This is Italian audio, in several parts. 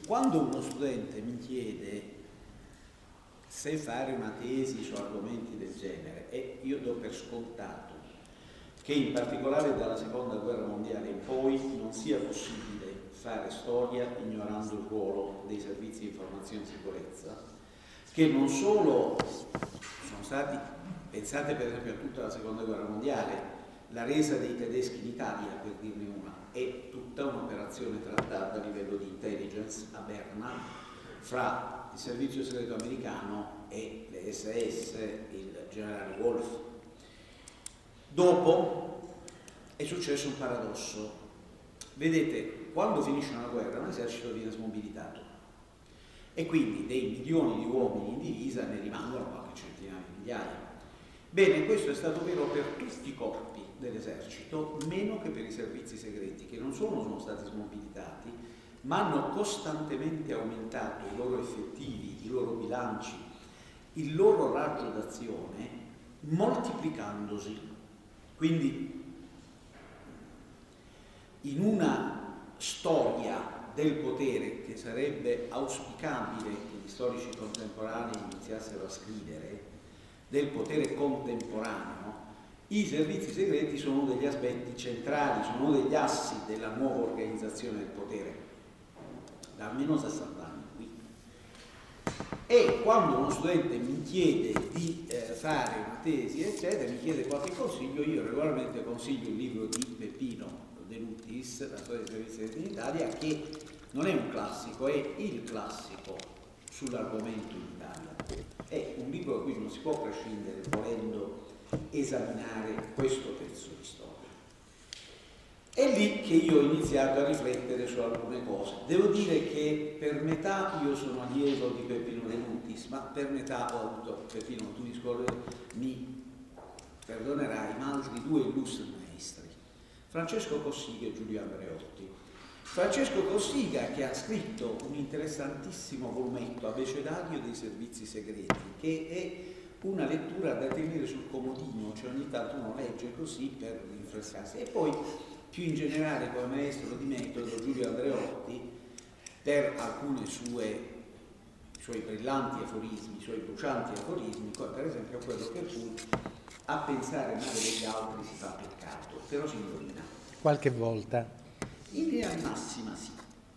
quando uno studente mi chiede se fare una tesi su argomenti del genere, e io do per scontato che in particolare dalla seconda guerra mondiale in poi non sia possibile fare storia ignorando il ruolo dei servizi di informazione e sicurezza, che non solo sono stati, pensate per esempio a tutta la seconda guerra mondiale, la resa dei tedeschi in Italia, per dirne una, è tutta un'operazione trattata a livello di intelligence a Berna fra il servizio segreto americano e le SS, il generale Wolf. Dopo è successo un paradosso. Vedete, quando finisce una guerra un esercito viene smobilitato e quindi dei milioni di uomini in divisa ne rimangono qualche centinaia di migliaia. Bene, questo è stato vero per tutti i corpi dell'esercito, meno che per i servizi segreti, che non solo sono stati smobilitati, ma hanno costantemente aumentato i loro effettivi, i loro bilanci, il loro raggio d'azione, moltiplicandosi. Quindi in una storia del potere che sarebbe auspicabile che gli storici contemporanei iniziassero a scrivere, del potere contemporaneo, i servizi segreti sono uno degli aspetti centrali, sono uno degli assi della nuova organizzazione del potere, da almeno 60 anni qui. E quando uno studente mi chiede di fare una tesi, eccetera, mi chiede qualche consiglio, io regolarmente consiglio il libro di Peppino De Nuttis, La storia dei servizi segreti in Italia, che non è un classico, è il classico sull'argomento in Italia. È un libro da cui non si può prescindere volendo esaminare questo pezzo di storia. È lì che io ho iniziato a riflettere su alcune cose. Devo dire che per metà io sono allievo di Peppino De Nuttis, ma per metà ho avuto, Peppino, tu mi perdonerai, ma altri due illustri maestri, Francesco Cossiga e Giulio Andreotti. Francesco Cossiga, che ha scritto un interessantissimo volumetto, Abecedario dei servizi segreti, che è una lettura da tenere sul comodino, cioè ogni tanto uno legge così per rinfrescarsi. E poi, più in generale, come maestro di metodo, Giulio Andreotti, per alcuni suoi brillanti aforismi, i suoi brucianti aforismi, come per esempio quello per cui a pensare male degli altri si fa peccato, però si indovina. Qualche volta. In linea di massima sì.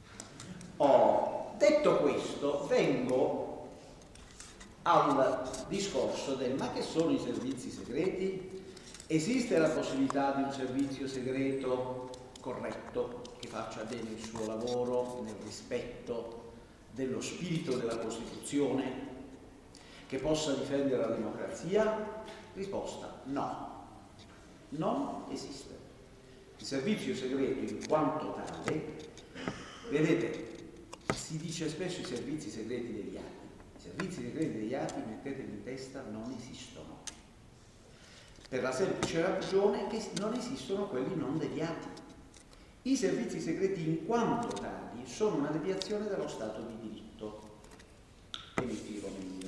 Detto questo, vengo al discorso del ma che sono i servizi segreti? Esiste la possibilità di un servizio segreto corretto, che faccia bene il suo lavoro nel rispetto dello spirito della Costituzione, che possa difendere la democrazia? Risposta: no, non esiste. Il servizio segreto in quanto tale, vedete, si dice spesso i servizi segreti deviati. I servizi segreti deviati, mettetevi in testa, non esistono. Per la semplice ragione che non esistono quelli non deviati. I servizi segreti in quanto tali sono una deviazione dallo Stato di diritto. E mi spiego meglio.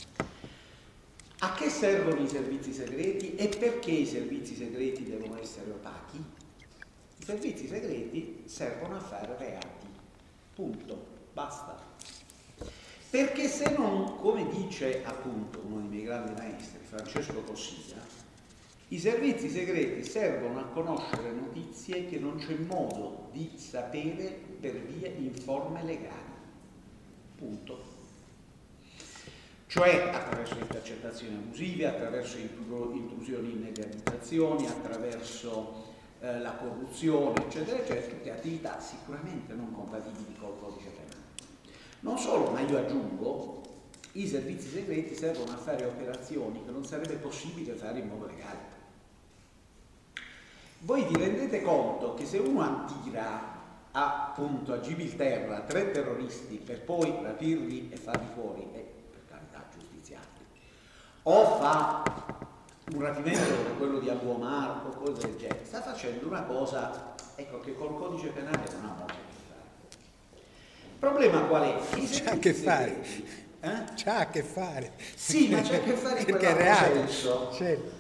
A che servono i servizi segreti e perché i servizi segreti devono essere opachi? I servizi segreti servono a fare reati. Punto. Basta. Perché se non, come dice appunto uno dei miei grandi maestri, Francesco Cossiga, i servizi segreti servono a conoscere notizie che non c'è modo di sapere per via in forme legali. Punto. Cioè attraverso intercettazioni abusive, attraverso intrusioni in legalizzazioni, attraverso la corruzione, eccetera, eccetera, tutte attività sicuramente non compatibili col codice penale. Non solo, ma io aggiungo, i servizi segreti servono a fare operazioni che non sarebbe possibile fare in modo legale. Voi vi rendete conto che se uno attira appunto a Gibilterra 3 terroristi per poi rapirli e farli fuori, per carità, giustiziati, o fa un rapimento come quello di Abu Omar o cose del genere, sta facendo una cosa, ecco, che col codice penale non ha molto a che fare. Il problema qual è? C'ha a che fare. C'ha a che fare. Sì, ma c'è a che fare in perché è reato. senso. Certo.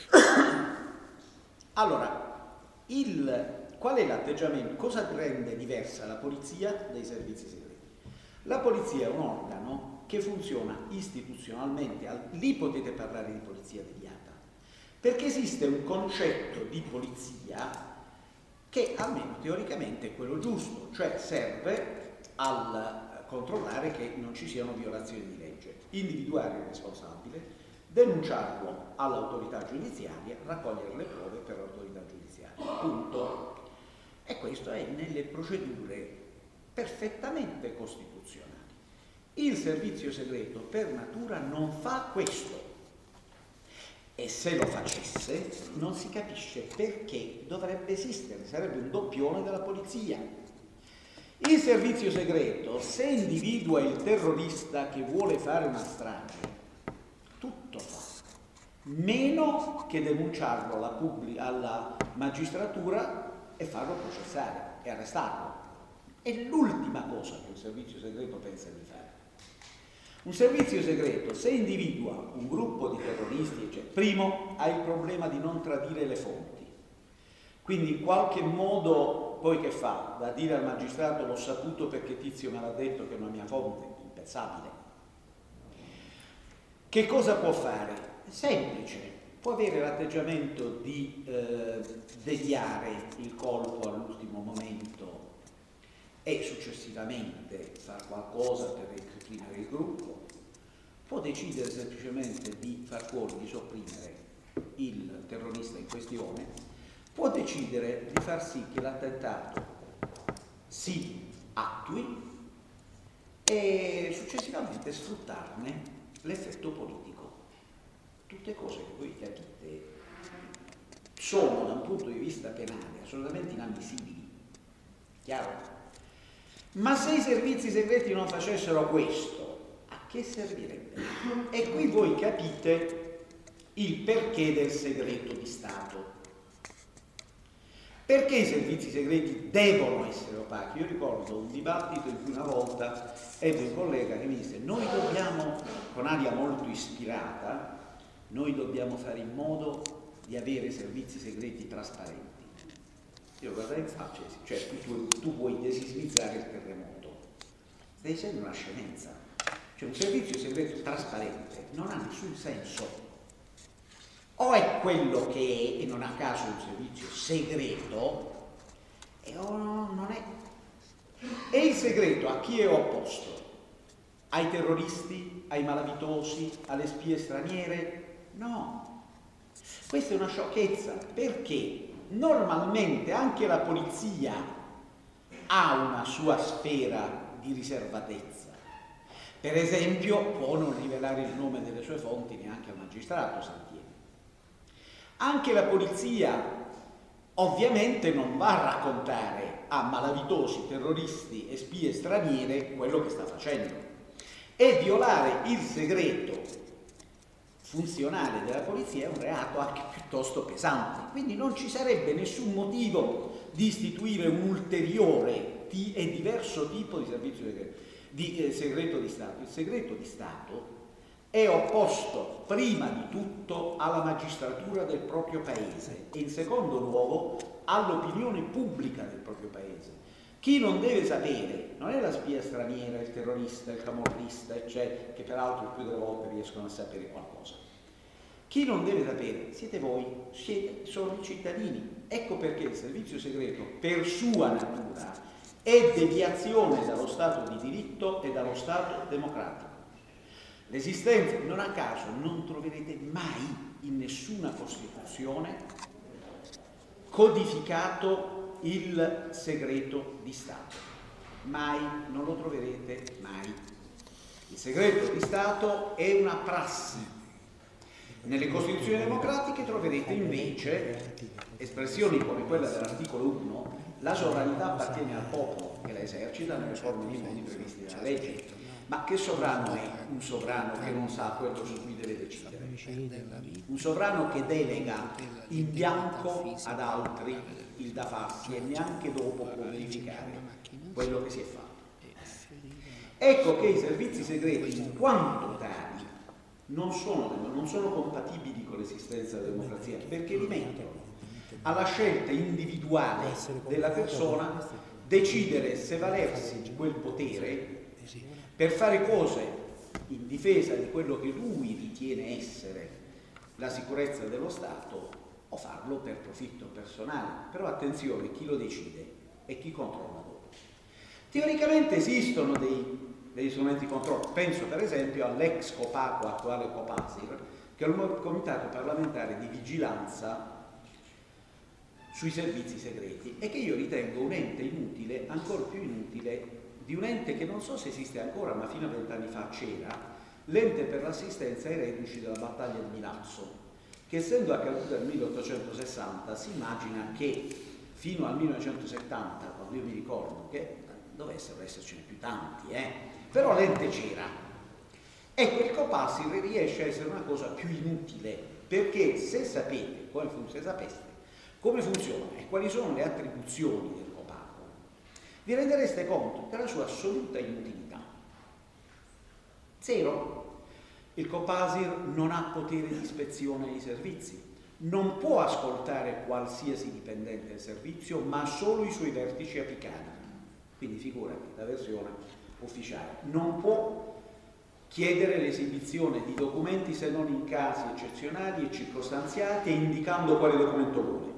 Allora, qual è l'atteggiamento? Cosa rende diversa la polizia dai servizi segreti? La polizia è un organo che funziona istituzionalmente, lì potete parlare di polizia deviata, perché esiste un concetto di polizia che almeno teoricamente è quello giusto, cioè serve al controllare che non ci siano violazioni di legge, individuare il responsabile, denunciarlo all'autorità giudiziaria, raccogliere le prove per l'autorità giudiziaria, punto. E questo è nelle procedure perfettamente costituzionali. Il servizio segreto per natura non fa questo, e se lo facesse non si capisce perché dovrebbe esistere, sarebbe un doppione della polizia. Il servizio segreto, se individua il terrorista che vuole fare una strage, tutto fa, meno che denunciarlo alla magistratura e farlo processare e arrestarlo. È l'ultima cosa che un servizio segreto pensa di fare. Un servizio segreto, se individua un gruppo di terroristi, cioè, primo, ha il problema di non tradire le fonti. Quindi in qualche modo, poi che fa? Da dire al magistrato: l'ho saputo perché Tizio me l'ha detto che è una mia fonte, impensabile. Che cosa può fare? È semplice, può avere l'atteggiamento di deviare il colpo all'ultimo momento e successivamente fare qualcosa per reprimere il gruppo, può decidere semplicemente di far fuori, di sopprimere il terrorista in questione, può decidere di far sì che l'attentato si attui e successivamente sfruttarne l'effetto politico. Tutte cose che voi capite sono da un punto di vista penale assolutamente inammissibili, chiaro? Ma se i servizi segreti non facessero questo, a che servirebbe? E qui voi capite il perché del segreto di Stato. Perché i servizi segreti devono essere opachi? Io ricordo un dibattito in cui una volta ebbe un collega che mi disse: noi dobbiamo, con aria molto ispirata, noi dobbiamo fare in modo di avere servizi segreti trasparenti. Io guardai in faccia e dico: cioè tu vuoi desismizzare il terremoto? Stai dicendo una scemenza. Cioè un servizio segreto trasparente non ha nessun senso. O è quello che è, e non a caso un servizio segreto, o non è. E il segreto a chi è opposto? Ai terroristi, ai malavitosi, alle spie straniere? No. Questa è una sciocchezza, perché normalmente anche la polizia ha una sua sfera di riservatezza. Per esempio, può non rivelare il nome delle sue fonti neanche al magistrato, Santieri. Anche la polizia ovviamente non va a raccontare a malavitosi, terroristi e spie straniere quello che sta facendo. E violare il segreto funzionale della polizia è un reato anche piuttosto pesante, quindi non ci sarebbe nessun motivo di istituire un ulteriore e diverso tipo di servizio segreto, di segreto di Stato. Il segreto di Stato è opposto prima di tutto alla magistratura del proprio paese e in secondo luogo all'opinione pubblica del proprio paese. Chi non deve sapere non è la spia straniera, il terrorista, il camorrista, eccetera, che peraltro più delle volte riescono a sapere qualcosa. Chi non deve sapere siete voi, sono i cittadini. Ecco perché il servizio segreto, per sua natura, è deviazione dallo Stato di diritto e dallo Stato democratico. L'esistenza, non a caso, non troverete mai in nessuna Costituzione codificato il segreto di Stato. Mai, non lo troverete mai. Il segreto di Stato è una prassi. Nelle Costituzioni democratiche troverete invece espressioni come quella dell'articolo 1: la sovranità appartiene al popolo che la esercita nelle forme di modi previsti dalla legge. Ma che sovrano è un sovrano che non sa quello su cui deve decidere? Un sovrano che delega in bianco ad altri il da farsi e neanche dopo può verificare quello che si è fatto. Ecco che i servizi segreti, in quanto tali, non sono compatibili con l'esistenza della democrazia, perché li mettono alla scelta individuale della persona decidere se valersi di quel potere per fare cose in difesa di quello che lui ritiene essere la sicurezza dello Stato, o farlo per profitto personale. Però attenzione, chi lo decide e chi controlla dopo. Teoricamente esistono degli strumenti di controllo, penso per esempio all'ex Copaco, attuale Copasir, che è un comitato parlamentare di vigilanza sui servizi segreti, e che io ritengo un ente inutile, ancora più inutile di un ente che non so se esiste ancora, ma fino a 20 anni fa c'era, l'ente per l'assistenza ai reduci della battaglia di Milazzo, che essendo accaduta nel 1860 si immagina che fino al 1970, quando io mi ricordo che dovessero essercene più tanti, però l'ente c'era. Ecco, il Copasir riesce a essere una cosa più inutile, perché se sapete come funziona e quali sono le attribuzioni del Copaco, vi rendereste conto della sua assoluta inutilità. Zero. Il Copasir non ha potere di ispezione ai servizi, non può ascoltare qualsiasi dipendente del servizio, ma solo i suoi vertici apicali. Quindi figurati, la versione ufficiale. Non può chiedere l'esibizione di documenti se non in casi eccezionali e circostanziati, e indicando quale documento vuole.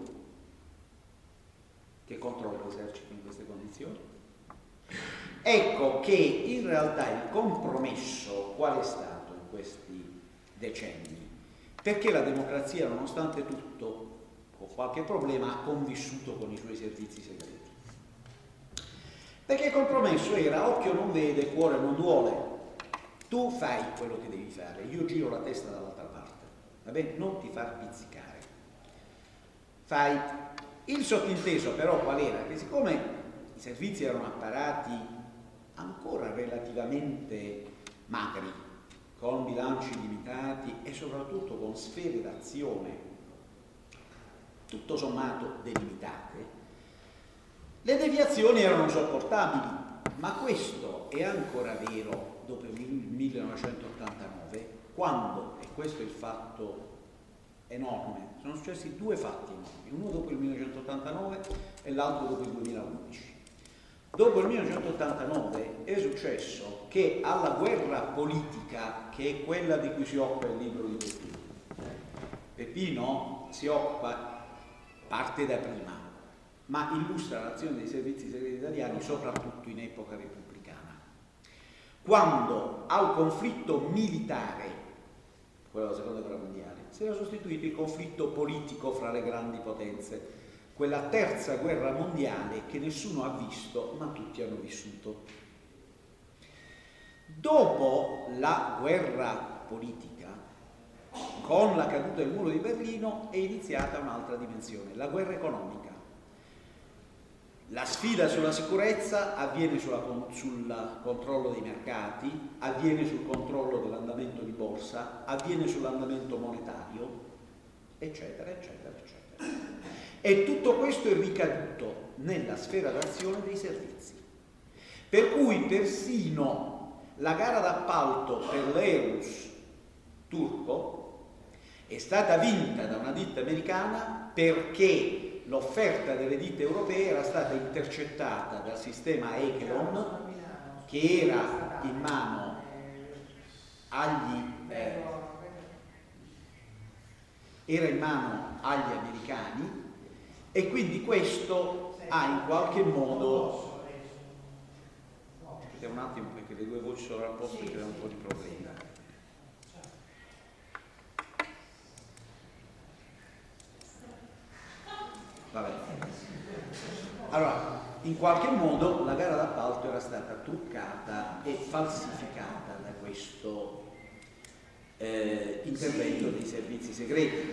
Che controllo esercita in queste condizioni? Ecco che in realtà il compromesso qual è stato in questi decenni? Perché la democrazia, nonostante tutto, con qualche problema, ha convissuto con i suoi servizi segreti. Perché il compromesso era occhio non vede, cuore non duole. Tu fai quello che devi fare, io giro la testa dall'altra parte, va bene? Non ti far pizzicare. Fai. Il sottinteso però qual era? Che siccome i servizi erano apparati ancora relativamente magri, con bilanci limitati e soprattutto con sfere d'azione tutto sommato delimitate, le deviazioni erano sopportabili. Ma questo è ancora vero dopo il 1989, quando, e questo è il fatto enorme, sono successi due fatti enormi, uno dopo il 1989 e l'altro dopo il 2011. Dopo il 1989 è successo che alla guerra politica, che è quella di cui si occupa il libro di Peppino si occupa, parte da prima, ma illustra l'azione dei servizi segreti italiani soprattutto in epoca repubblicana, quando al conflitto militare, quello della seconda guerra mondiale, si era sostituito il conflitto politico fra le grandi potenze, quella terza guerra mondiale che nessuno ha visto ma tutti hanno vissuto. Dopo la guerra politica, con la caduta del muro di Berlino, è iniziata un'altra dimensione, la guerra economica. La sfida sulla sicurezza avviene sul controllo dei mercati, avviene sul controllo dell'andamento di borsa, avviene sull'andamento monetario, eccetera, eccetera, eccetera. E tutto questo è ricaduto nella sfera d'azione dei servizi. Per cui persino la gara d'appalto per l'Airbus turco è stata vinta da una ditta americana perché l'offerta delle ditte europee era stata intercettata dal sistema Echelon, che era in mano agli americani, e quindi questo ha in qualche modo, aspetta un attimo perché le due voci sovrapposte creano un po' di problemi. Vabbè. Allora, in qualche modo la gara d'appalto era stata truccata e falsificata da questo intervento dei servizi segreti.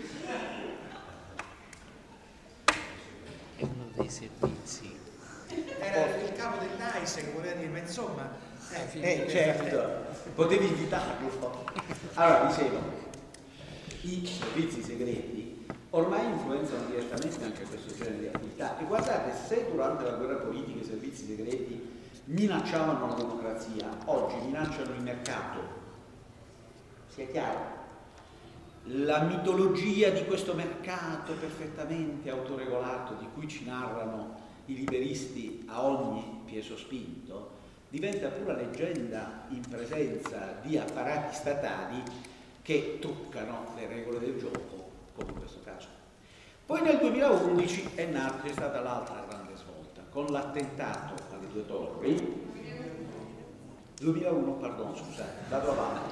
È uno dei servizi. Era il capo dell'AISE, voleva dire, ma insomma... certo, potevi invitarlo. Allora, dicevo, i servizi segreti ormai influenzano direttamente anche questo genere di attività. E guardate, se durante la guerra politica i servizi segreti minacciavano la democrazia, oggi minacciano il mercato. Sia chiaro, la mitologia di questo mercato perfettamente autoregolato, di cui ci narrano i liberisti a ogni piè sospinto, diventa pura leggenda in presenza di apparati statali che truccano le regole del gioco, come in questo caso. Poi nel 2011 c'è stata l'altra grande svolta, con l'attentato alle due torri. 2001, perdono, scusate, vado avanti.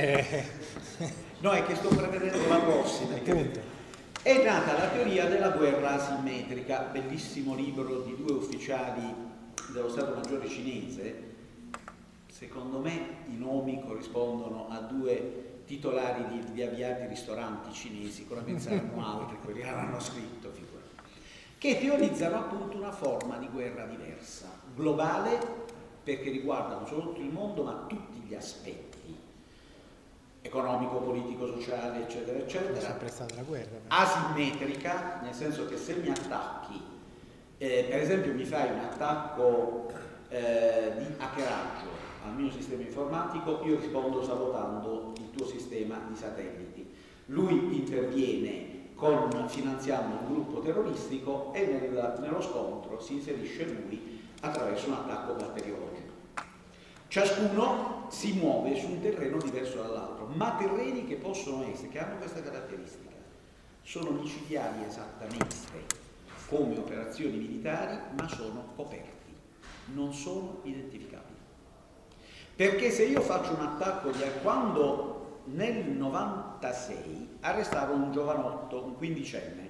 No, è che sto prevedendo la prossima. È nata la teoria della guerra asimmetrica, bellissimo libro di due ufficiali dello Stato Maggiore cinese. Secondo me i nomi corrispondono a due titolari di avviati ristoranti cinesi, come saranno altri, quelli che l'hanno scritto, figurati, che teorizzano appunto una forma di guerra diversa, globale, perché riguarda non solo tutto il mondo, ma tutti gli aspetti, economico, politico, sociale, eccetera, eccetera. Sempre stata la guerra. Asimmetrica, nel senso che se mi attacchi, per esempio mi fai un attacco di hackeraggio al mio sistema informatico, io rispondo sabotando il tuo sistema di satelliti. Lui interviene finanziando un gruppo terroristico e nello scontro si inserisce lui attraverso un attacco batteriologico. Ciascuno si muove su un terreno diverso dall'altro, ma terreni che possono essere, che hanno questa caratteristica, sono micidiali esattamente come operazioni militari, ma sono coperti, non sono identificabili. Perché se io faccio un attacco quando nel 96 arrestarono un giovanotto, un quindicenne,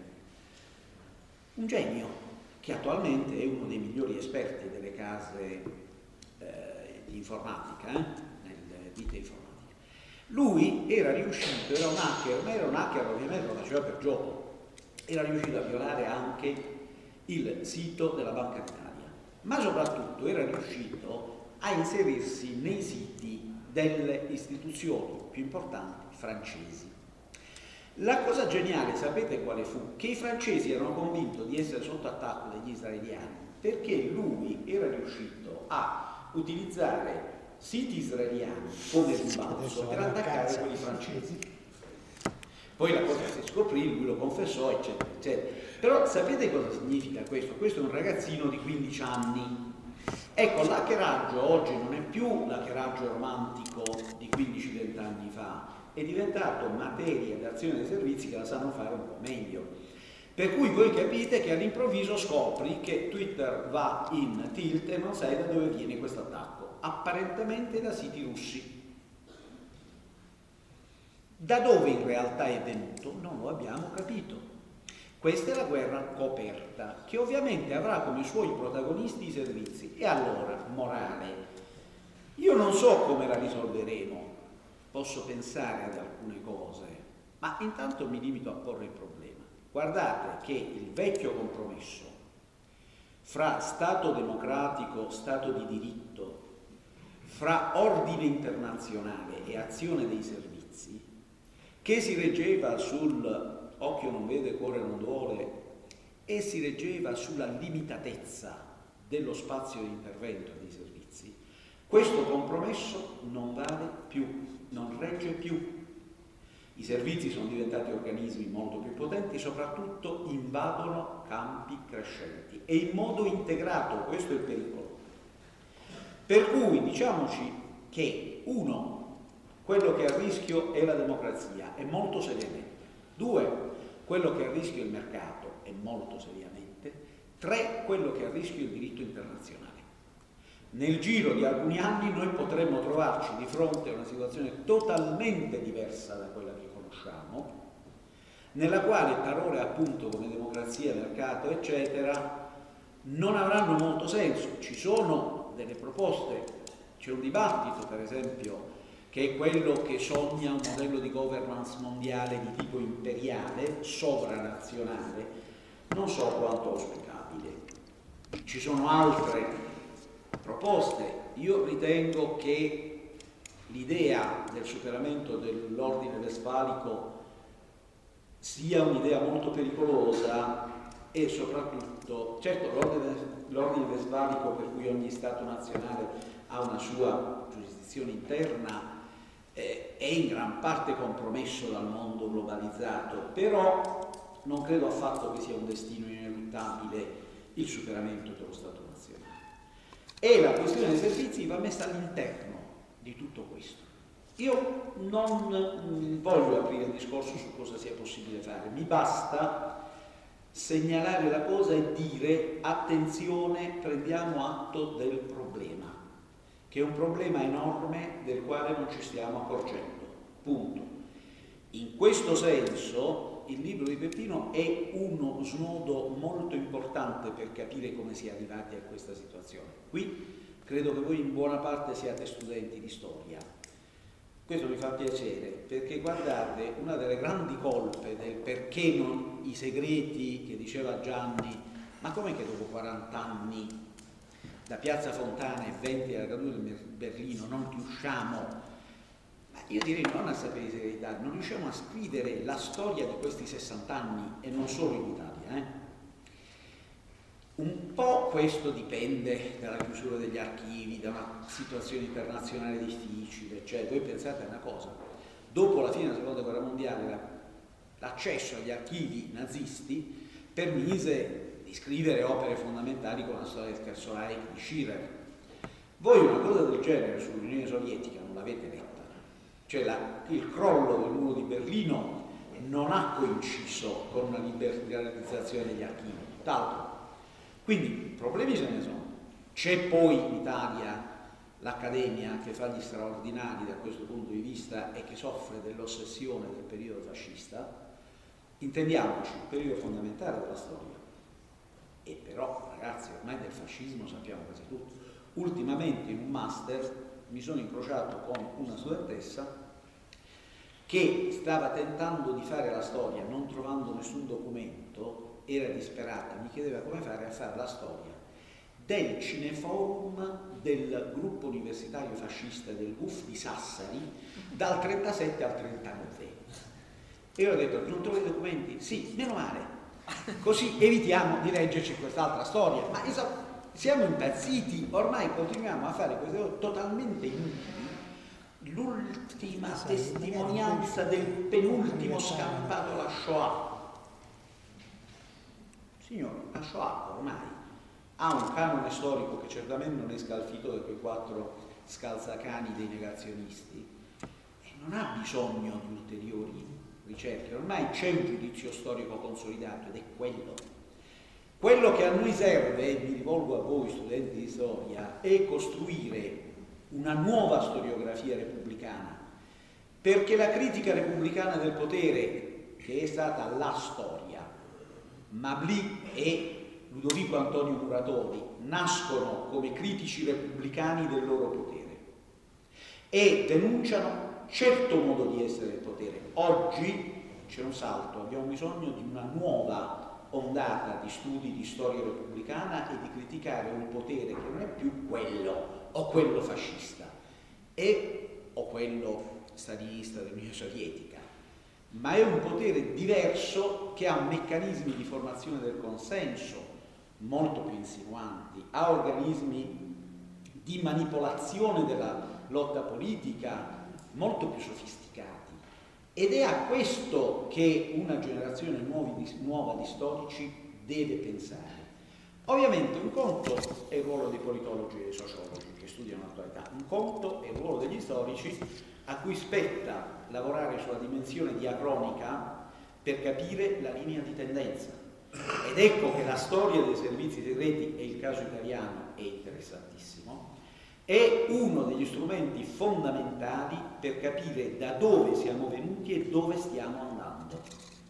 un genio, che attualmente è uno dei migliori esperti delle case di informatica, nelle ditte informatiche. Lui era riuscito, era un hacker, ma era un hacker ovviamente lo faceva per gioco, era riuscito a violare anche il sito della Banca d'Italia, ma soprattutto era riuscito a inserirsi nei siti delle istituzioni più importanti francesi. La cosa geniale, sapete quale fu? Che i francesi erano convinti di essere sotto attacco degli israeliani perché lui era riuscito a utilizzare siti israeliani come rimbalzo per attaccare quelli francesi. Poi la cosa si scoprì, lui lo confessò, eccetera, eccetera. Però sapete cosa significa questo? Questo è un ragazzino di 15 anni. Ecco, l'hackeraggio oggi non è più l'hackeraggio romantico di 15-20 anni fa, è diventato materia d'azione dei servizi che la sanno fare un po' meglio. Per cui voi capite che all'improvviso scopri che Twitter va in tilt e non sai da dove viene questo attacco, apparentemente da siti russi. Da dove in realtà è venuto non lo abbiamo capito. Questa è la guerra coperta, che ovviamente avrà come suoi protagonisti i servizi. E allora, morale, io non so come la risolveremo, posso pensare ad alcune cose, ma intanto mi limito a porre il problema. Guardate che il vecchio compromesso fra Stato democratico, Stato di diritto, fra ordine internazionale e azione dei servizi, che si reggeva sul occhio non vede, cuore non duole, e si reggeva sulla limitatezza dello spazio di intervento dei servizi, questo compromesso non vale più, non regge più. I servizi sono diventati organismi molto più potenti, soprattutto invadono campi crescenti e in modo integrato, questo è il pericolo. Per cui diciamoci che quello che è a rischio è la democrazia, e molto seriamente. 2, quello che è a rischio è il mercato, e molto seriamente. 3, quello che è a rischio è il diritto internazionale. Nel giro di alcuni anni noi potremmo trovarci di fronte a una situazione totalmente diversa da quella che conosciamo, nella quale parole appunto come democrazia, mercato, eccetera, non avranno molto senso. Ci sono delle proposte, c'è un dibattito per esempio che è quello che sogna un modello di governance mondiale di tipo imperiale, sovranazionale, non so quanto auspicabile. Ci sono altre proposte. Io ritengo che l'idea del superamento dell'ordine vespalico sia un'idea molto pericolosa e soprattutto, certo, l'ordine vespalico per cui ogni Stato nazionale ha una sua giurisdizione interna è in gran parte compromesso dal mondo globalizzato, però non credo affatto che sia un destino ineluttabile il superamento dello Stato nazionale. E la questione dei servizi va messa all'interno di tutto questo. Io non voglio aprire il discorso su cosa sia possibile fare, mi basta segnalare la cosa e dire: attenzione, prendiamo atto del problema, che è un problema enorme del quale non ci stiamo accorgendo, punto. In questo senso il libro di Peppino è uno snodo molto importante per capire come si è arrivati a questa situazione. Qui credo che voi in buona parte siate studenti di storia. Questo mi fa piacere, perché guardate, una delle grandi colpe del perché i segreti che diceva Gianni, ma com'è che dopo 40 anni da Piazza Fontana e 20 alla caduta di Berlino non riusciamo, ma io direi non a sapere i segreti, non riusciamo a scrivere la storia di questi 60 anni e non solo in Italia, Un po' questo dipende dalla chiusura degli archivi, da una situazione internazionale difficile, cioè voi pensate a una cosa, dopo la fine della seconda guerra mondiale l'accesso agli archivi nazisti permise di scrivere opere fondamentali come la storia del Terzo Reich di Schirrer. Voi una cosa del genere sull'Unione Sovietica non l'avete letta, cioè il crollo del muro di Berlino non ha coinciso con una liberalizzazione degli archivi, tutt'altro. Quindi problemi ce ne sono. C'è poi in Italia l'Accademia che fa gli straordinari da questo punto di vista e che soffre dell'ossessione del periodo fascista. Intendiamoci, un periodo fondamentale della storia. E però, ragazzi, ormai del fascismo sappiamo quasi tutto. Ultimamente in un master mi sono incrociato con una studentessa che stava tentando di fare la storia, non trovando nessun documento, era disperata, mi chiedeva come fare a fare la storia del cineforum del gruppo universitario fascista del GUF di Sassari dal 37 al 39. E io ho detto: non trovi i documenti? Sì, meno male, così evitiamo di leggerci quest'altra storia. Ma siamo impazziti, ormai continuiamo a fare queste cose totalmente inutili. L'ultima testimonianza del penultimo scampato alla Shoah. Signore, la Shoah ormai ha un canone storico che certamente non è scalfito da quei 4 scalzacani dei negazionisti e non ha bisogno di ulteriori ricerche. Ormai c'è un giudizio storico consolidato ed è quello che a noi serve, e mi rivolgo a voi studenti di storia, è costruire una nuova storiografia repubblicana, perché la critica repubblicana del potere, che è stata la storia, Mablì e Ludovico Antonio Muratori nascono come critici repubblicani del loro potere e denunciano certo modo di essere del potere. Oggi c'è un salto, abbiamo bisogno di una nuova ondata di studi di storia repubblicana e di criticare un potere che non è più quello o quello fascista o quello stalinista dell'Unione Sovietica, ma è un potere diverso che ha meccanismi di formazione del consenso molto più insinuanti, ha organismi di manipolazione della lotta politica molto più sofisticati, ed è a questo che una generazione nuova di storici deve pensare. Ovviamente un conto è il ruolo dei politologi e dei sociologi che studiano l'attualità, un conto è il ruolo degli storici a cui spetta lavorare sulla dimensione diacronica per capire la linea di tendenza. Ed ecco che la storia dei servizi segreti, e il caso italiano è interessantissimo, è uno degli strumenti fondamentali per capire da dove siamo venuti e dove stiamo andando.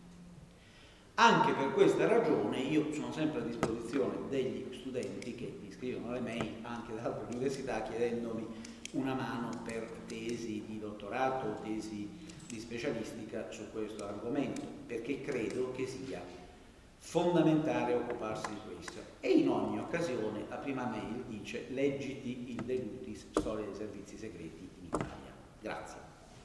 Anche per questa ragione io sono sempre a disposizione degli studenti che mi scrivono le mail anche da altre università chiedendomi una mano per tesi di dottorato o tesi di specialistica su questo argomento, perché credo che sia fondamentale occuparsi di questo. E in ogni occasione la prima mail dice: leggiti il De Lutis, Storia dei servizi segreti in Italia. Grazie.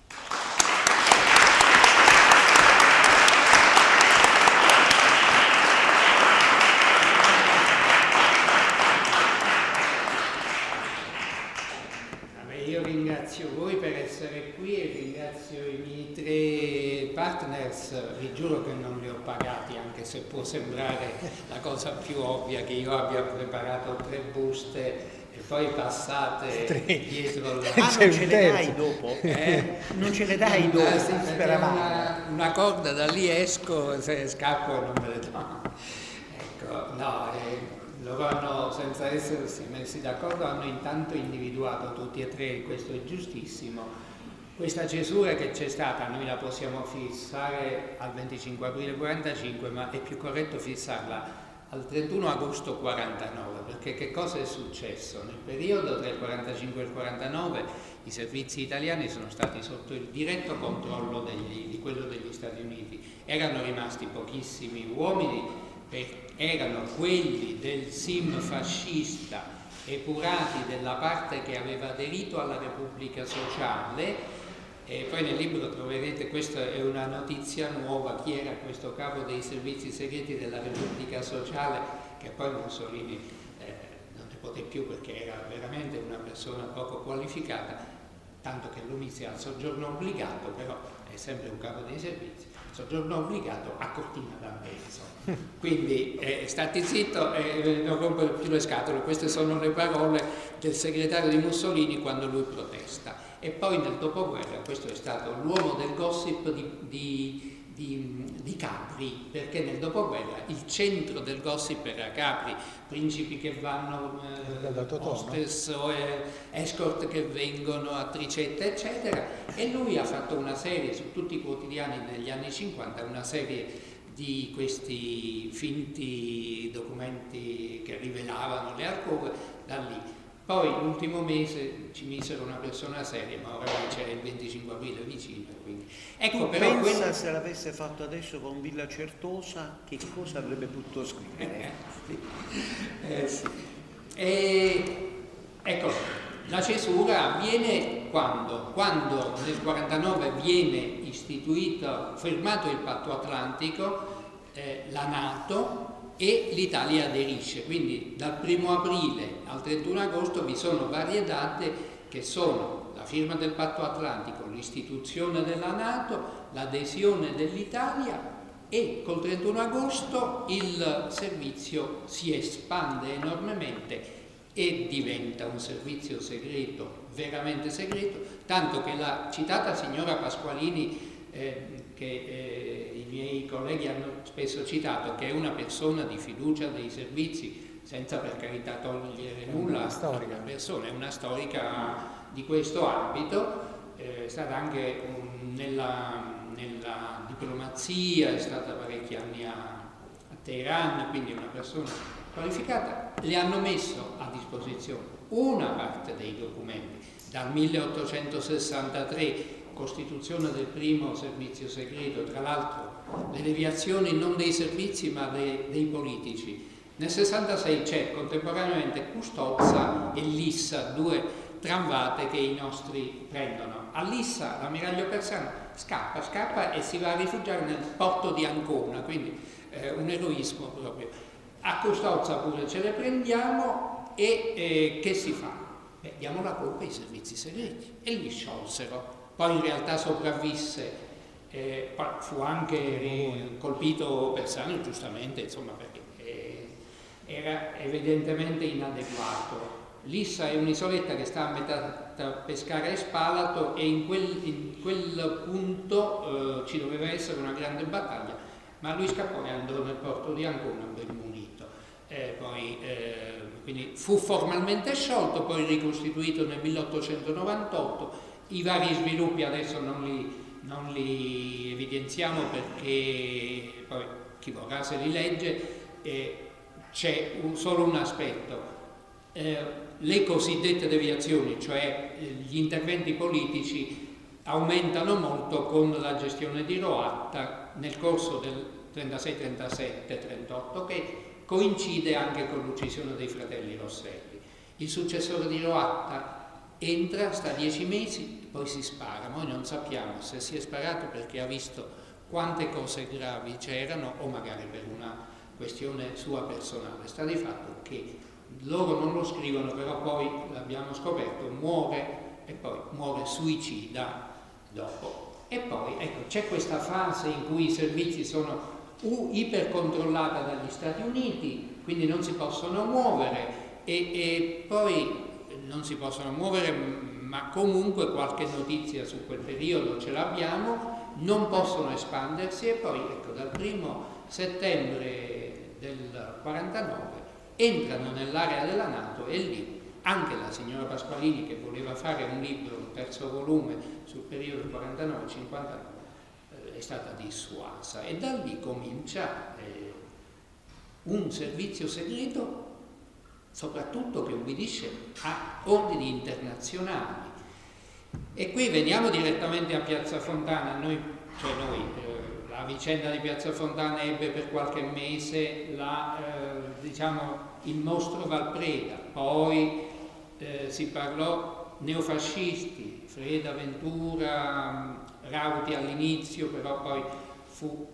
Io ringrazio voi per essere qui e ringrazio i miei 3 partners. Vi giuro che non li ho pagati, anche se può sembrare la cosa più ovvia che io abbia preparato 3 buste e poi passate dietro la... non ce le dai dopo? Non ce le dai dopo? Sì, una corda, da lì esco, se scappo e non me le do. Ecco, no, loro hanno, senza essersi messi d'accordo, hanno intanto individuato tutti e tre, questo è giustissimo. Questa cesura che c'è stata noi la possiamo fissare al 25 aprile 45, ma è più corretto fissarla al 31 agosto 49, perché che cosa è successo? Nel periodo tra il 45 e il 49 i servizi italiani sono stati sotto il diretto controllo di quello degli Stati Uniti. Erano rimasti pochissimi uomini, erano quelli del SIM fascista epurati della parte che aveva aderito alla Repubblica Sociale. E poi nel libro troverete, questa è una notizia nuova, chi era questo capo dei servizi segreti della Repubblica Sociale, che poi Mussolini non ne poté più perché era veramente una persona poco qualificata, tanto che lo mise al soggiorno obbligato, però è sempre un capo dei servizi, soggiorno obbligato a Cortina d'Ampezzo. Quindi stati zitto e non rompere più le scatole, queste sono le parole del segretario di Mussolini quando lui protesta. E poi nel dopoguerra questo è stato l'uomo del gossip di Capri, perché nel dopoguerra il centro del gossip era Capri, principi che vanno, hostess, escort che vengono, attricette eccetera, e lui ha fatto una serie su tutti i quotidiani negli anni 50, una serie di questi finti documenti che rivelavano le alcove da lì. Poi l'ultimo mese ci misero una persona seria, ma ora c'è il 25 aprile vicino. Quindi. Ecco, però pensa se l'avesse fatto adesso con Villa Certosa, che cosa avrebbe potuto scrivere? Sì. Ecco, la cesura avviene quando nel 49 viene firmato il Patto Atlantico, la NATO, e l'Italia aderisce, quindi dal 1 aprile al 31 agosto vi sono varie date che sono la firma del Patto Atlantico, l'istituzione della NATO, l'adesione dell'Italia, e col 31 agosto il servizio si espande enormemente e diventa un servizio segreto, veramente segreto, tanto che la citata signora Pasqualini, che i miei colleghi hanno spesso citato, che è una persona di fiducia dei servizi, senza per carità togliere nulla alla persona, è una storica di questo ambito, è stata anche nella diplomazia, è stata parecchi anni a Teheran, quindi una persona qualificata. Le hanno messo a disposizione una parte dei documenti dal 1863, costituzione del primo servizio segreto, tra l'altro le deviazioni non dei servizi ma dei politici. Nel 66 c'è contemporaneamente Custozza e Lissa, due tramvate che i nostri prendono. A Lissa l'ammiraglio Persano scappa e si va a rifugiare nel porto di Ancona, quindi un eroismo proprio. A Custozza pure ce le prendiamo e che si fa? Diamo la colpa ai servizi segreti e li sciolsero. Poi in realtà sopravvisse, fu anche colpito Persano, giustamente, insomma, perché era evidentemente inadeguato. Lissa è un'isoletta che sta a metà tra Pescara e Spalato, e in quel punto ci doveva essere una grande battaglia, ma lui scappò e andò nel porto di Ancona ben munito. Quindi fu formalmente sciolto, poi ricostituito nel 1898. I vari sviluppi adesso non li evidenziamo perché poi chi vorrà se li legge. C'è solo un aspetto. Le cosiddette deviazioni, cioè gli interventi politici, aumentano molto con la gestione di Roatta nel corso del 36, 37, 38, che coincide anche con l'uccisione dei fratelli Rosselli. Il successore di Roatta entra, sta 10 mesi, poi si spara. Noi non sappiamo se si è sparato perché ha visto quante cose gravi c'erano o magari per una questione sua personale. Sta di fatto che loro non lo scrivono, però poi l'abbiamo scoperto, muore, e poi muore suicida dopo. E poi ecco, c'è questa fase in cui i servizi sono ipercontrollati dagli Stati Uniti, quindi non si possono muovere, e poi non si possono muovere, ma comunque qualche notizia su quel periodo ce l'abbiamo, non possono espandersi e poi ecco, dal 1 settembre del 49 entrano nell'area della NATO e lì anche la signora Pasqualini, che voleva fare un libro, un terzo volume sul periodo 49-59, è stata dissuasa e da lì comincia un servizio segreto, soprattutto che ubbidisce a ordini internazionali. E qui veniamo direttamente a Piazza Fontana. La vicenda di Piazza Fontana ebbe per qualche mese il mostro Valpreda, poi si parlò neofascisti, Freda, Ventura, Rauti all'inizio, però poi fu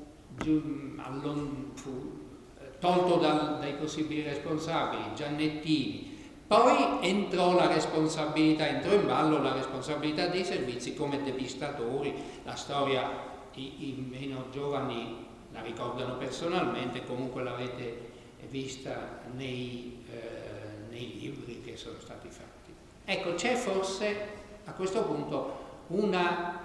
tolto dai possibili responsabili, Giannettini. Poi entrò in ballo la responsabilità dei servizi come depistatori. La storia i meno giovani la ricordano personalmente, comunque l'avete vista nei libri che sono stati fatti. Ecco, c'è forse a questo punto una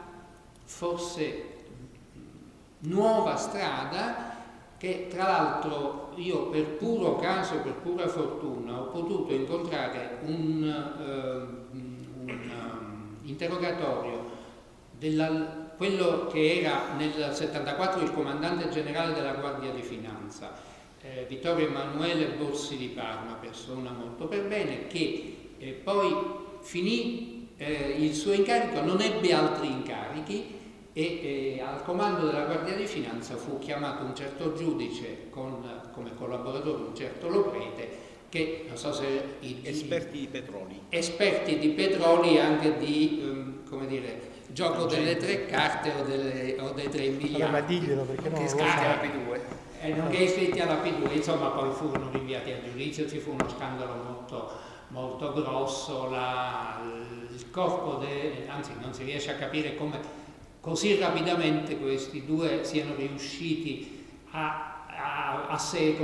nuova strada che tra l'altro io per puro caso, per pura fortuna, ho potuto incontrare un interrogatorio quello che era nel 74 il comandante generale della Guardia di Finanza, Vittorio Emanuele Borsi di Parma, persona molto per bene, che poi finì il suo incarico, non ebbe altri incarichi e al comando della Guardia di Finanza fu chiamato un certo giudice come collaboratore, un certo Loprete, che non so se esperti di petroli e anche di gioco delle tre carte o dei 3 miliardi, ma diglielo perché no, iscritti alla P2 nonché iscritti alla P2, insomma poi furono rinviati a giudizio, ci fu uno scandalo molto, molto grosso, il corpo anzi non si riesce a capire come così rapidamente questi due siano riusciti a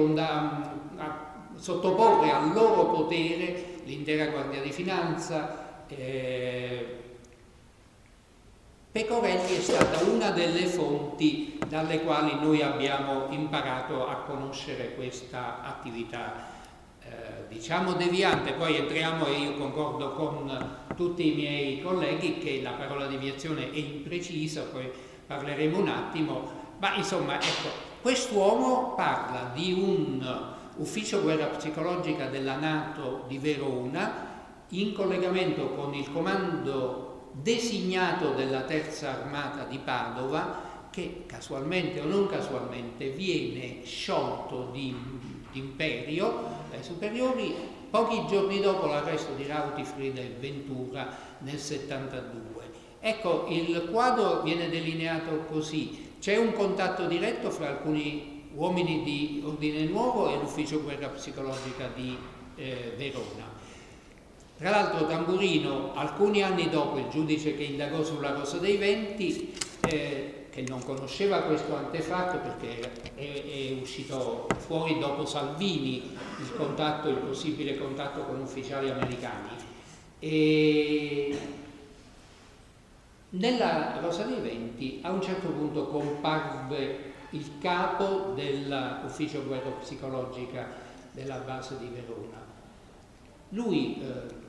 sottoporre al loro potere l'intera Guardia di Finanza. Pecorelli è stata una delle fonti dalle quali noi abbiamo imparato a conoscere questa attività deviante. Poi entriamo, e io concordo con tutti i miei colleghi che la parola deviazione è imprecisa, poi parleremo un attimo, ma insomma ecco, quest'uomo parla di un ufficio guerra psicologica della NATO di Verona in collegamento con il comando designato della Terza Armata di Padova, che casualmente o non casualmente viene sciolto di imperio dai superiori pochi giorni dopo l'arresto di Rauti, Freda e Ventura nel 72. Ecco, il quadro viene delineato così: c'è un contatto diretto fra alcuni uomini di Ordine Nuovo e l'ufficio guerra psicologica di Verona. Tra l'altro Tamburino, alcuni anni dopo, il giudice che indagò sulla Rosa dei Venti, che non conosceva questo antefatto perché è uscito fuori dopo Salvini il possibile contatto con ufficiali americani, e nella Rosa dei Venti a un certo punto comparve il capo dell'ufficio guerra psicologica della base di Verona. Lui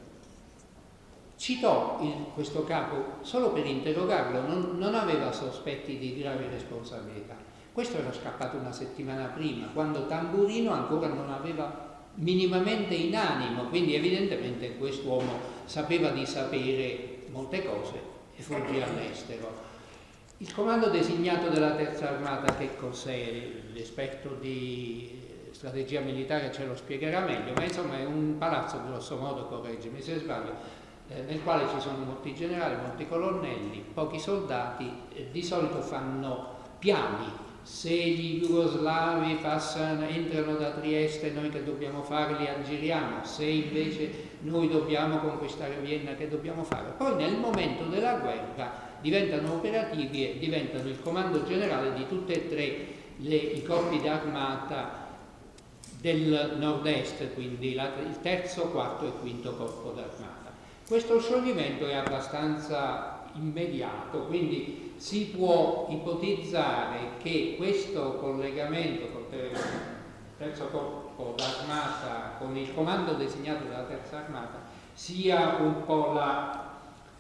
citò questo capo solo per interrogarlo, non aveva sospetti di grave responsabilità. Questo era scappato una settimana prima, quando Tamburino ancora non aveva minimamente in animo, quindi evidentemente quest'uomo sapeva di sapere molte cose e fuggì all'estero. Il comando designato della Terza Armata, che cos'è? L'esperto di strategia militare ce lo spiegherà meglio, ma insomma è un palazzo, grosso modo, correggimi se sbaglio, nel quale ci sono molti generali, molti colonnelli, pochi soldati, di solito fanno piani. Se gli jugoslavi entrano da Trieste, noi che dobbiamo fare? Li aggiriamo. Se invece noi dobbiamo conquistare Vienna, che dobbiamo fare? Poi nel momento della guerra diventano operativi e diventano il comando generale di tutte e tre i corpi d'armata del nord-est, quindi il terzo, quarto e quinto corpo d'armata. Questo scioglimento è abbastanza immediato, quindi si può ipotizzare che questo collegamento col terzo corpo d'armata con il comando designato dalla terza armata sia un po' la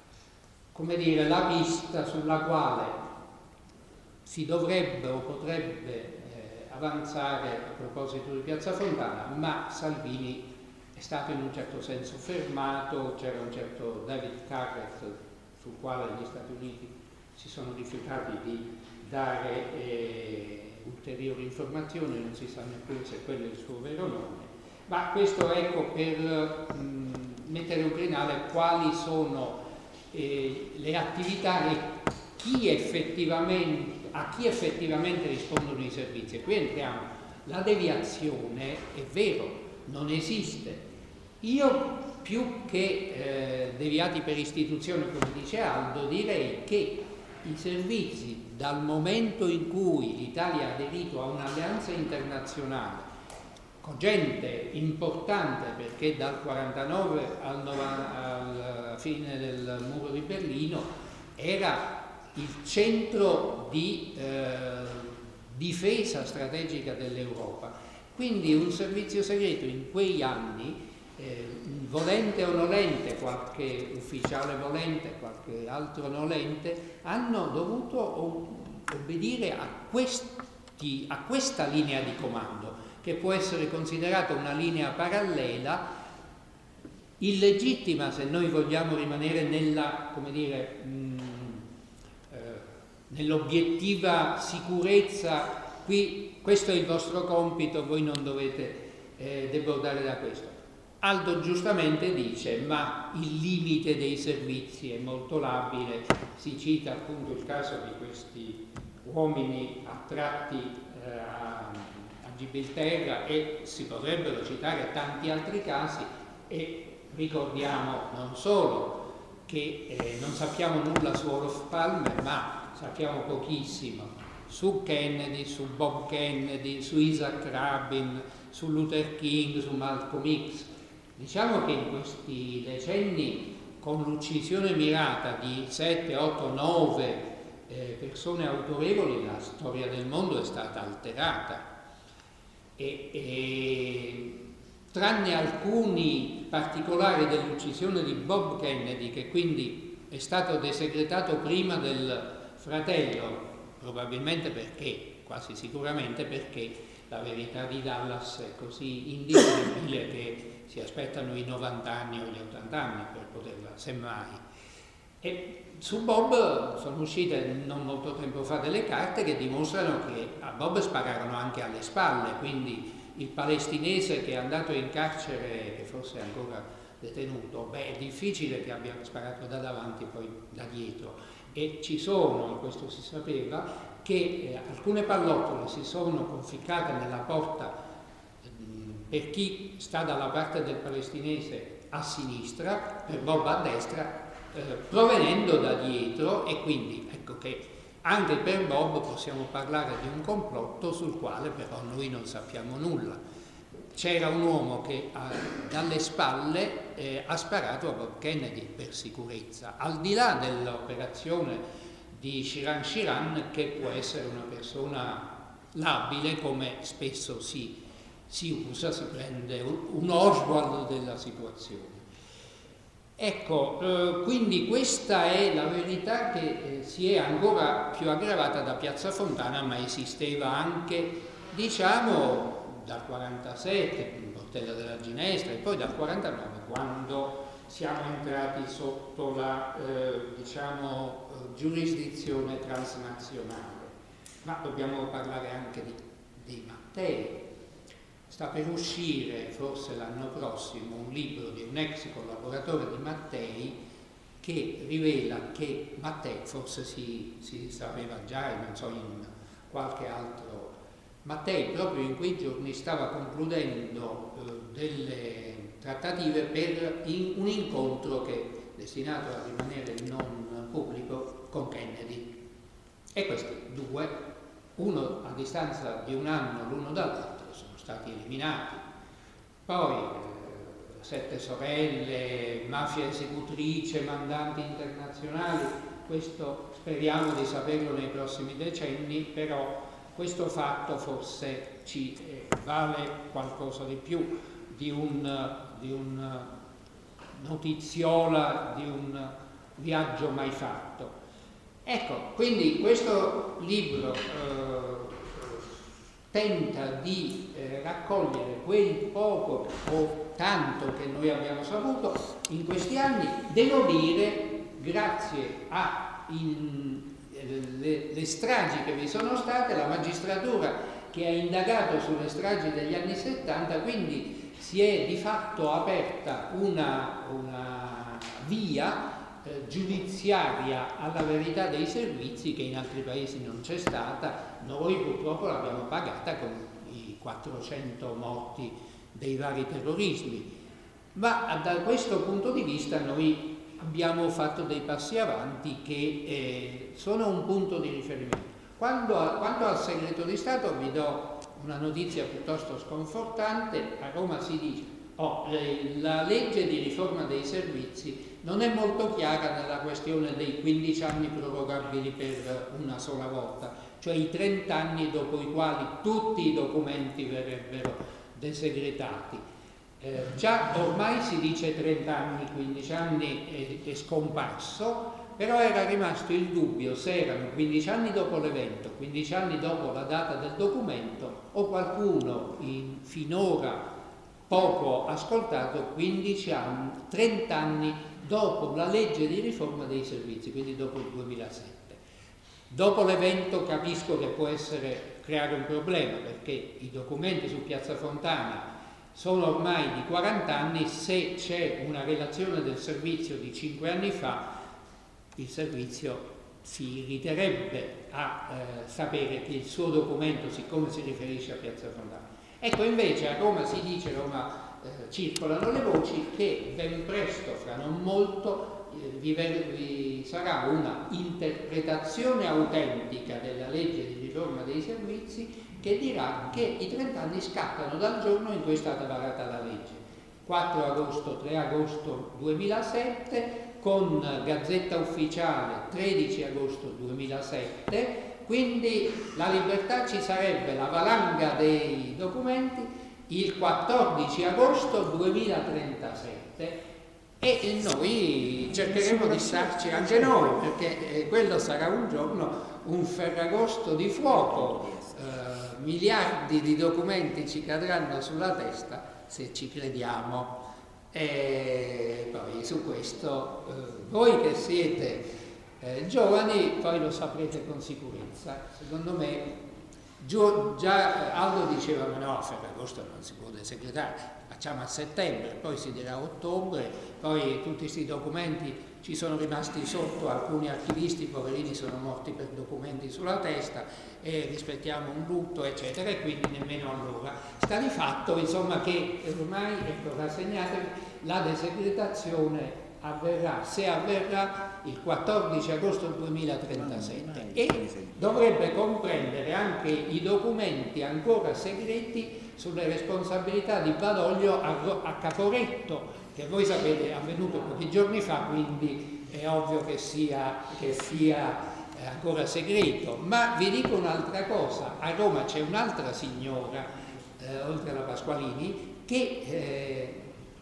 pista sulla quale si dovrebbe o potrebbe avanzare a proposito di Piazza Fontana, ma Salvini è stato in un certo senso fermato. C'era un certo David Carrett sul quale gli Stati Uniti si sono rifiutati di dare ulteriori informazioni, non si sa neppure se quello è il suo vero nome, ma questo ecco per mettere un crinale quali sono le attività e a chi effettivamente rispondono i servizi. E qui entriamo, la deviazione è vero, non esiste. Io più che deviati per istituzione, come dice Aldo, direi che i servizi, dal momento in cui l'Italia ha aderito a un'alleanza internazionale cogente, importante, perché dal 49 alla fine del muro di Berlino era il centro di difesa strategica dell'Europa. Quindi un servizio segreto in quei anni, volente o nolente, qualche ufficiale volente, qualche altro nolente, hanno dovuto obbedire a questa linea di comando, che può essere considerata una linea parallela, illegittima se noi vogliamo rimanere nell'obiettiva sicurezza. Qui questo è il vostro compito, voi non dovete debordare da questo. Aldo giustamente dice, ma il limite dei servizi è molto labile. Si cita appunto il caso di questi uomini attratti a Gibilterra, e si potrebbero citare tanti altri casi, e ricordiamo non solo che non sappiamo nulla su Olof Palme, ma sappiamo pochissimo su Kennedy, su Bob Kennedy, su Isaac Rabin, su Luther King, su Malcolm X. Diciamo che in questi decenni, con l'uccisione mirata di 7, 8, 9 persone autorevoli, la storia del mondo è stata alterata. E tranne alcuni particolari dell'uccisione di Bob Kennedy, che quindi è stato desegretato prima del fratello, probabilmente perché, quasi sicuramente perché la verità di Dallas è così indicibile che si aspettano i 90 anni o gli 80 anni per poterla, semmai. E su Bob sono uscite non molto tempo fa delle carte che dimostrano che a Bob spararono anche alle spalle, quindi il palestinese che è andato in carcere, che forse è ancora detenuto, è difficile che abbia sparato da davanti e poi da dietro. E ci sono, questo si sapeva, che alcune pallottole si sono conficcate nella porta per chi sta dalla parte del palestinese a sinistra, per Bob a destra, provenendo da dietro, e quindi ecco che anche per Bob possiamo parlare di un complotto sul quale però noi non sappiamo nulla. C'era un uomo che dalle spalle ha sparato a Bob Kennedy per sicurezza, al di là dell'operazione di Shiran, che può essere una persona labile, come spesso si usa, si prende un Oswald della situazione. Ecco, quindi questa è la verità che si è ancora più aggravata da Piazza Fontana, ma esisteva anche, diciamo, dal 47, in Portella della Ginestra, e poi dal 49, quando siamo entrati sotto la, giurisdizione transnazionale. Ma dobbiamo parlare anche di Mattei. Sta per uscire, forse l'anno prossimo, un libro di un ex collaboratore di Mattei che rivela che Mattei, forse si sapeva già, e non so in qualche altro, Mattei proprio in quei giorni stava concludendo delle trattative per un incontro che è destinato a rimanere non pubblico con Kennedy. E questi due, uno a distanza di un anno l'uno dall'altro, sono stati stati eliminati. Poi Sette sorelle, mafia esecutrice, mandanti internazionali, questo speriamo di saperlo nei prossimi decenni, però questo fatto forse ci vale qualcosa di più di un notiziola, di un viaggio mai fatto. Ecco, quindi questo libro tenta di raccogliere quel poco o tanto che noi abbiamo saputo in questi anni. Devo dire, grazie alle stragi che vi sono state, la magistratura che ha indagato sulle stragi degli anni 70, quindi si è di fatto aperta una via giudiziaria alla verità dei servizi che in altri paesi non c'è stata. Noi purtroppo l'abbiamo pagata con i 400 morti dei vari terrorismi, ma da questo punto di vista noi abbiamo fatto dei passi avanti che sono un punto di riferimento. Quanto al segreto di Stato vi do una notizia piuttosto sconfortante. A Roma si dice la legge di riforma dei servizi non è molto chiara nella questione dei 15 anni prorogabili per una sola volta, cioè i 30 anni dopo i quali tutti i documenti verrebbero desegretati. Già ormai si dice 30 anni, 15 anni è scomparso, però era rimasto il dubbio se erano 15 anni dopo l'evento, 15 anni dopo la data del documento, o qualcuno finora poco ascoltato 15 anni, 30 anni dopo la legge di riforma dei servizi, quindi dopo il 2007. Dopo l'evento capisco che può creare un problema, perché i documenti su Piazza Fontana sono ormai di 40 anni, se c'è una relazione del servizio di 5 anni fa, il servizio si irriterebbe a sapere che il suo documento, siccome si riferisce a Piazza Fontana. Ecco, invece a Roma si dice, circolano le voci che ben presto, fra non molto, vi sarà una interpretazione autentica della legge di riforma dei servizi che dirà che i 30 anni scattano dal giorno in cui è stata varata la legge, 4 agosto, 3 agosto 2007, con Gazzetta Ufficiale 13 agosto 2007, quindi la libertà ci sarebbe la valanga dei documenti il 14 agosto 2037 e noi cercheremo di starci anche noi, perché quello sarà un giorno, un ferragosto di fuoco, miliardi di documenti ci cadranno sulla testa se ci crediamo. E poi su questo voi che siete giovani poi lo saprete con sicurezza. Secondo me già Aldo diceva ma no, a Ferragosto non si può desegretare, facciamo a settembre, poi si dirà a ottobre, poi tutti questi documenti ci sono rimasti sotto, alcuni archivisti poverini sono morti per documenti sulla testa e rispettiamo un lutto eccetera, e quindi nemmeno allora. Sta di fatto insomma che ormai, ecco, rassegnatevi, la desegretazione avverrà, se avverrà, il 14 agosto 2037 e dovrebbe comprendere anche i documenti ancora segreti sulle responsabilità di Badoglio a Caporetto, che voi sapete è avvenuto pochi giorni fa, quindi è ovvio che sia ancora segreto. Ma vi dico un'altra cosa: a Roma c'è un'altra signora, oltre alla Pasqualini, che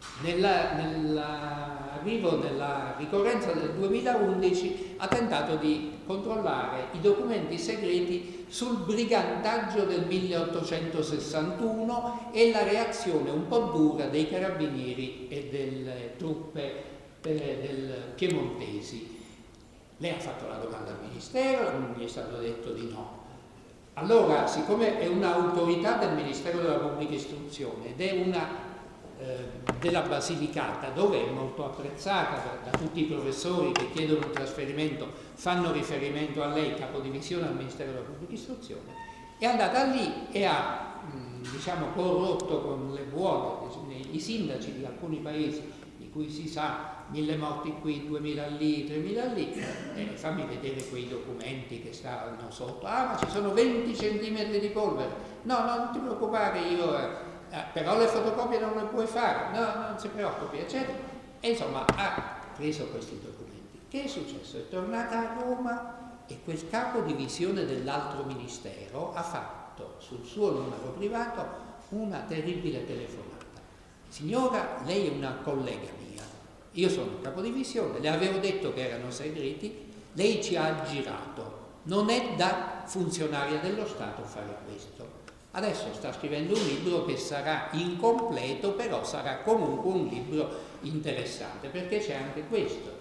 nell'arrivo della ricorrenza del 2011 ha tentato di controllare i documenti segreti sul brigantaggio del 1861 e la reazione un po' dura dei carabinieri e delle truppe del piemontesi. Lei ha fatto la domanda al ministero, non gli è stato detto di no. Allora, siccome è un'autorità del Ministero della Pubblica Istruzione ed è una della Basilicata, dove è molto apprezzata da tutti i professori che chiedono un trasferimento, fanno riferimento a lei, capodivisione al Ministero della Pubblica Istruzione, è andata lì e ha corrotto con le buone i sindaci di alcuni paesi di cui si sa 1000 morti qui, 2000 lì, 3000 lì, fammi vedere quei documenti che stavano sotto. Ma ci sono 20 centimetri di polvere. No, non ti preoccupare, però le fotocopie non le puoi fare. No, non si preoccupi, eccetera. E insomma ha preso questi documenti. Che è successo? È tornata a Roma e quel capo divisione dell'altro ministero ha fatto sul suo numero privato una terribile telefonata. Signora, lei è una collega mia, io sono capodivisione, le avevo detto che erano segreti, lei ci ha aggirato, non è da funzionaria dello Stato fare questo. Adesso sta scrivendo un libro che sarà incompleto, però sarà comunque un libro interessante, perché c'è anche questo.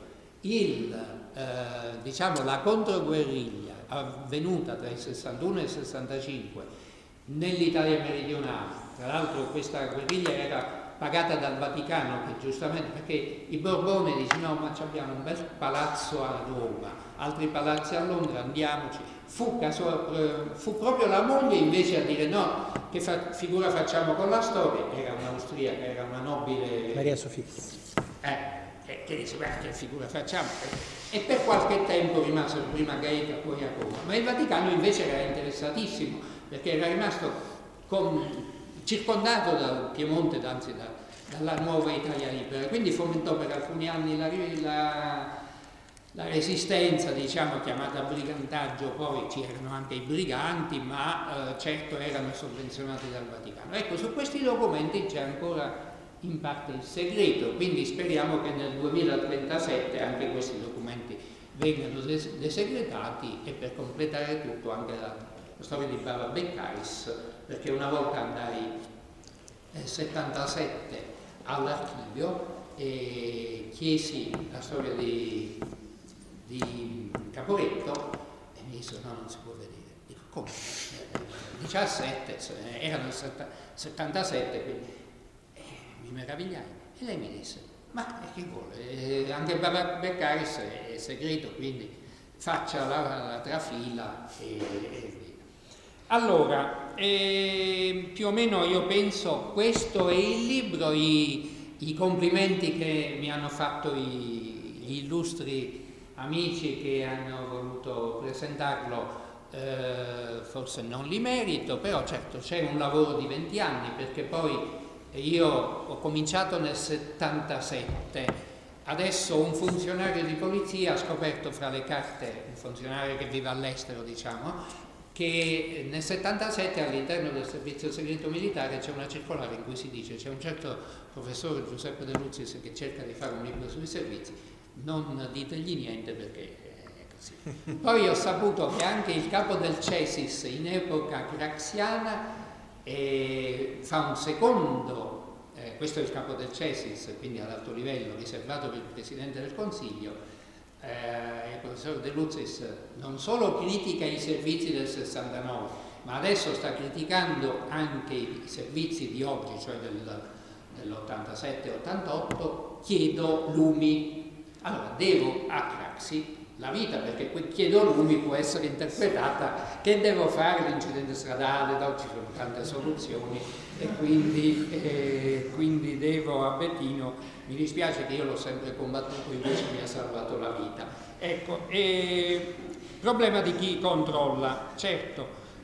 La controguerriglia avvenuta tra il 61 e il 65 nell'Italia meridionale, tra l'altro questa guerriglia era pagata dal Vaticano, che giustamente, perché i Borbone dicono: no, ma abbiamo un bel palazzo a Roma, altri palazzi a Londra, andiamoci. Fu proprio la moglie invece a dire: no, che figura facciamo con la storia. Era un'austriaca, era una nobile Maria Sofia, che dice: beh, che figura facciamo? E per qualche tempo rimasero prima a Gaeta, poi a Roma. Ma il Vaticano invece era interessatissimo, perché era rimasto circondato dal Piemonte, anzi dalla nuova Italia libera, quindi fomentò per alcuni anni la resistenza, diciamo, chiamata brigantaggio. Poi c'erano anche i briganti, ma certo erano sovvenzionati dal Vaticano. Ecco, su questi documenti c'è ancora in parte il segreto, quindi speriamo che nel 2037 anche questi documenti vengano desegretati, e per completare tutto anche la storia di Bava Beccaris, perché una volta andai nel 77 all'archivio e chiesi la storia di Caporetto e mi disse: no, non si può vedere. Dico: come? 17, erano il 77, quindi mi meravigliai. E lei mi disse: ma che vuole? Anche Bava Beccaris è segreto, quindi faccia la trafila e via. Allora, più o meno io penso questo è il libro. I complimenti che mi hanno fatto gli illustri amici che hanno voluto presentarlo forse non li merito, però certo c'è un lavoro di 20 anni, perché poi io ho cominciato nel 77, adesso un funzionario di polizia ha scoperto fra le carte, un funzionario che vive all'estero, diciamo, che nel 77 all'interno del servizio segreto militare c'è una circolare in cui si dice: c'è un certo professore Giuseppe De Luzis che cerca di fare un libro sui servizi, non ditegli niente perché è così. Poi ho saputo che anche il capo del CESIS in epoca craxiana fa un secondo, questo è il capo del CESIS, quindi ad alto livello, riservato per il Presidente del Consiglio. Il professor De Luzis non solo critica i servizi del 69, ma adesso sta criticando anche i servizi di oggi, cioè dell'87-88. Chiedo lumi. Allora devo a Craxi la vita, perché quel chiedo lumi può essere interpretata che devo fare l'incidente stradale, ci sono tante soluzioni, e quindi devo a Bettino. Mi dispiace che io l'ho sempre combattuto, invece mi ha salvato la vita. Ecco, problema di chi controlla, certo.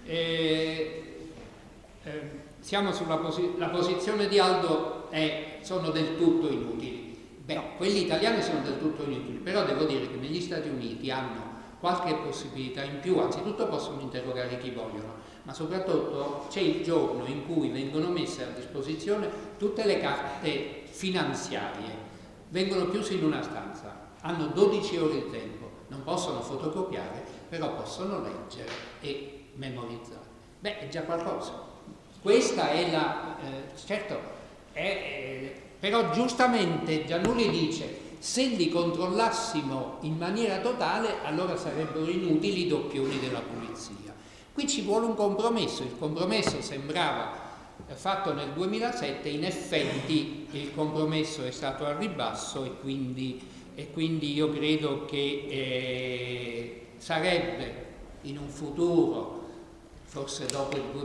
Siamo sulla la posizione di Aldo sono del tutto inutili. Beh, quelli italiani sono del tutto inutili, però devo dire che negli Stati Uniti hanno qualche possibilità in più. Anzitutto possono interrogare chi vogliono, ma soprattutto c'è il giorno in cui vengono messe a disposizione tutte le carte finanziarie, vengono chiuse in una stanza, hanno 12 ore di tempo, non possono fotocopiare, però possono leggere e memorizzare. Beh, è già qualcosa. Questa è la... certo, però giustamente Giannulli dice: se li controllassimo in maniera totale, allora sarebbero inutili i doppioni della polizia. Qui ci vuole un compromesso. Il compromesso sembrava fatto nel 2007, in effetti il compromesso è stato al ribasso, e quindi io credo che sarebbe in un futuro, forse dopo il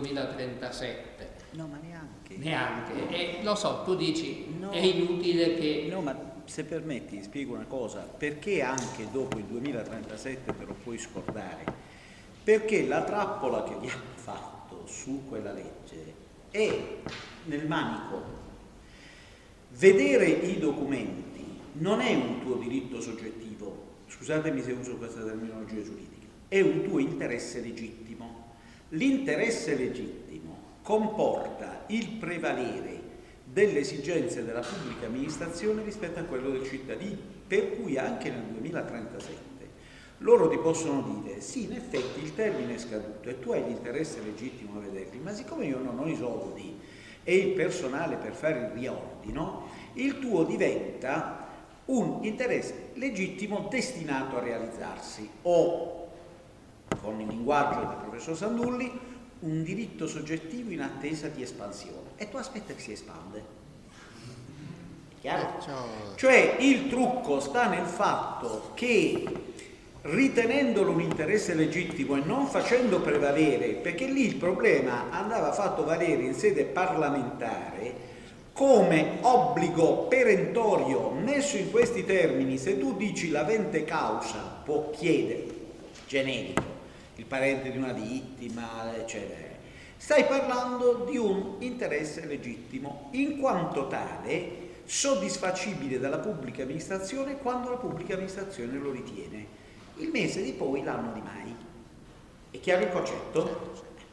2037. No, ma neanche. Neanche. E lo so, tu dici, no, è inutile che... No, ma se permetti spiego una cosa, perché anche dopo il 2037 te lo puoi scordare? Perché la trappola che abbiamo fatto su quella legge è nel manico. Vedere i documenti non è un tuo diritto soggettivo, scusatemi se uso questa terminologia giuridica, è un tuo interesse legittimo. L'interesse legittimo comporta il prevalere delle esigenze della pubblica amministrazione rispetto a quello del cittadino, per cui anche nel 2037 loro ti possono dire sì, in effetti il termine è scaduto e tu hai l'interesse legittimo a vederli, ma siccome io non ho i soldi e il personale per fare il riordino, il tuo diventa un interesse legittimo destinato a realizzarsi, o con il linguaggio del professor Sandulli un diritto soggettivo in attesa di espansione, e tu aspetta che si espande. Chiaro? Cioè il trucco sta nel fatto che, ritenendolo un interesse legittimo e non facendo prevalere, perché lì il problema andava fatto valere in sede parlamentare come obbligo perentorio, messo in questi termini: se tu dici l'avente causa può chiedere, generico, il parente di una vittima, eccetera, stai parlando di un interesse legittimo, in quanto tale soddisfacibile dalla pubblica amministrazione quando la pubblica amministrazione lo ritiene. Il mese di poi, l'anno di mai. È chiaro il concetto?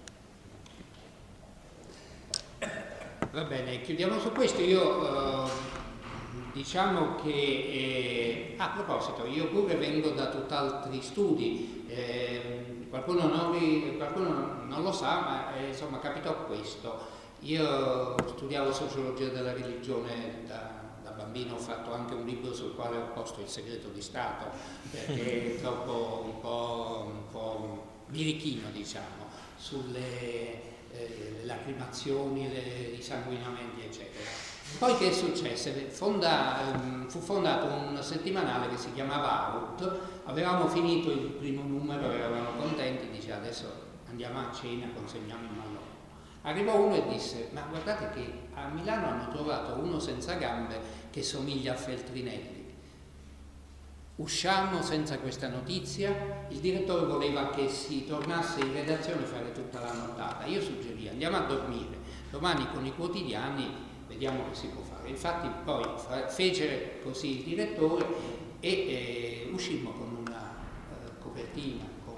Va bene, chiudiamo su questo. Io diciamo che a proposito, io pure vengo da tutt'altri studi, qualcuno non lo sa, ma insomma capitò questo. Io studiavo sociologia della religione da bambino, ho fatto anche un libro sul quale ho posto il segreto di Stato, perché è troppo un po' birichino, diciamo, sulle lacrimazioni, i sanguinamenti, eccetera. Poi che successe? Fu fondato un settimanale che si chiamava Out, avevamo finito il primo numero, eravamo contenti, dice adesso andiamo a cena, consegniamo il mallomo. Arrivò uno e disse: ma guardate che a Milano hanno trovato uno senza gambe che somiglia a Feltrinelli. Usciamo senza questa notizia, il direttore voleva che si tornasse in redazione a fare tutta la nottata. Io suggerì: andiamo a dormire, domani con i quotidiani vediamo che si può fare. Infatti poi fece così il direttore e uscimmo con una copertina, con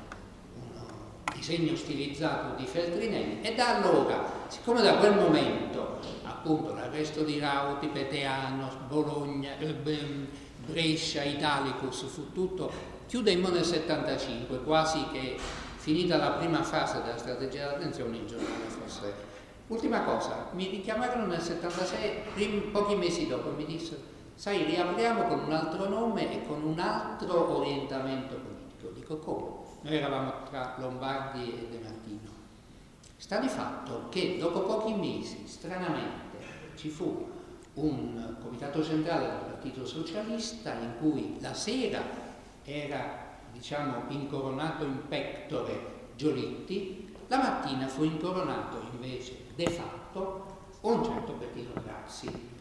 un disegno stilizzato di Feltrinelli, e da allora, siccome da quel momento appunto l'arresto di Rauti, Peteano, Bologna, Brescia, Italicus, fu tutto, chiudemmo nel 75, quasi che finita la prima fase della strategia dell'attenzione il giornale fosse. Ultima cosa, mi richiamarono nel 76, pochi mesi dopo, mi dissero: sai, riapriamo con un altro nome e con un altro orientamento politico. Dico: come? Noi eravamo tra Lombardi e De Martino. Sta di fatto che dopo pochi mesi, stranamente, ci fu un comitato centrale del Partito Socialista in cui la sera era, diciamo, incoronato in pectore Giolitti, la mattina fu incoronato invece de facto un certo Bettino Craxi.